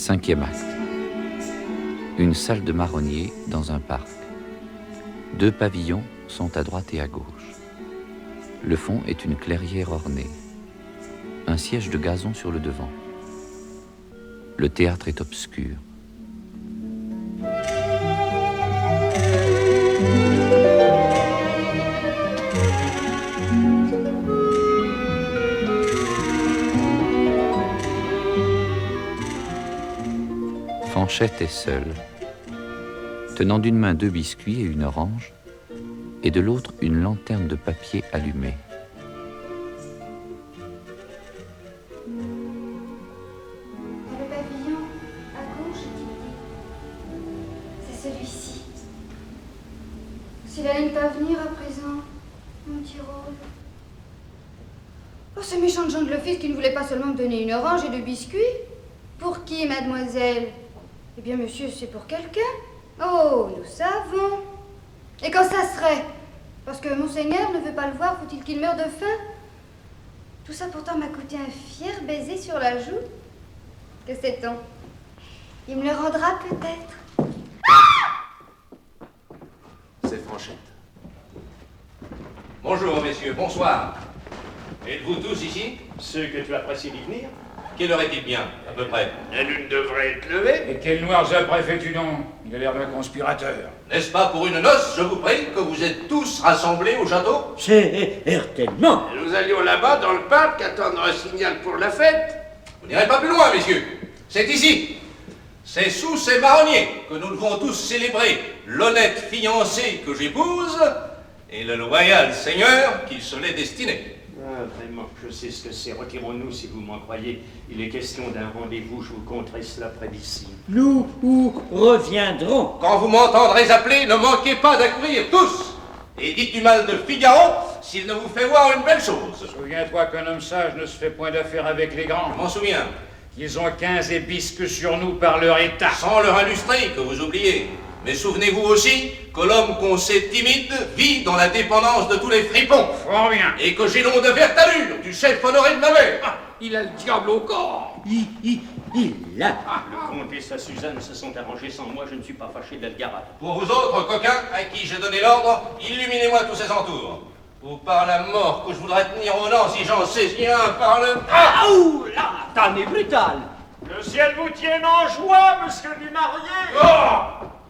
Cinquième acte. Une salle de marronnier dans un parc. 2 pavillons sont à droite et à gauche. Le fond est une clairière ornée. Un siège de gazon sur le devant. Le théâtre est obscur. Fanchette est seule, tenant d'une main 2 biscuits et une orange, et de l'autre une lanterne de papier allumée. Dans le pavillon, à gauche, c'est celui-ci. S'il allait ne pas venir à présent, mon petit rôle. Oh, ce méchant Jean de l'office qui ne voulait pas seulement me donner une orange et 2 biscuits. Pour qui, mademoiselle? Eh bien, monsieur, c'est pour quelqu'un. Oh, nous savons. Et quand ça serait? Parce que monseigneur ne veut pas le voir, faut-il qu'il meure de faim? Tout ça pourtant m'a coûté un fier baiser sur la joue. Que sait-on? Il me le rendra peut-être. C'est Fanchette. Bonjour, messieurs, bonsoir. Êtes-vous tous ici? Ceux que tu apprécies d'y venir? Quelle heure est-il bien, à peu près? La lune devrait être levée. Et quel noir après fais-tu donc? Il a l'air d'un conspirateur. N'est-ce pas pour une noce, je vous prie, que vous êtes tous rassemblés au château? C'est certainement. Nous allions là-bas dans le parc attendre un signal pour la fête. Vous n'irez pas plus loin, messieurs. C'est ici. C'est sous ces marronniers que nous devons tous célébrer l'honnête fiancé que j'épouse et le loyal seigneur qui se l'est destiné. Ah, vraiment, je sais ce que c'est. Retirons-nous si vous m'en croyez. Il est question d'un rendez-vous, je vous conterai cela près d'ici. Nous reviendrons. Quand vous m'entendrez appeler, ne manquez pas d'accourir tous. Et dites du mal de Figaro s'il ne vous fait voir une belle chose. Souviens-toi qu'un homme sage ne se fait point d'affaires avec les grands. Je m'en souviens. Ils ont 15 ébisques sur nous par leur état. Sans leur industrie que vous oubliez. Mais souvenez-vous aussi que l'homme qu'on sait timide vit dans la dépendance de tous les fripons. Fort bien. Et que j'ai nom de verte allure du chef honoré de ma mère. Ah, il a le diable au corps. Il a. Le comte et sa Suzanne se sont arrangés sans moi, je ne suis pas fâché d'Algarade. Pour vous autres coquins à qui j'ai donné l'ordre, illuminez-moi tous ces entours. Ou par la mort que je voudrais tenir au nom si j'en saisis un par le... Ah, ouh là, t'en es brutal. Le ciel vous tienne en joie, monsieur du marié. Oh!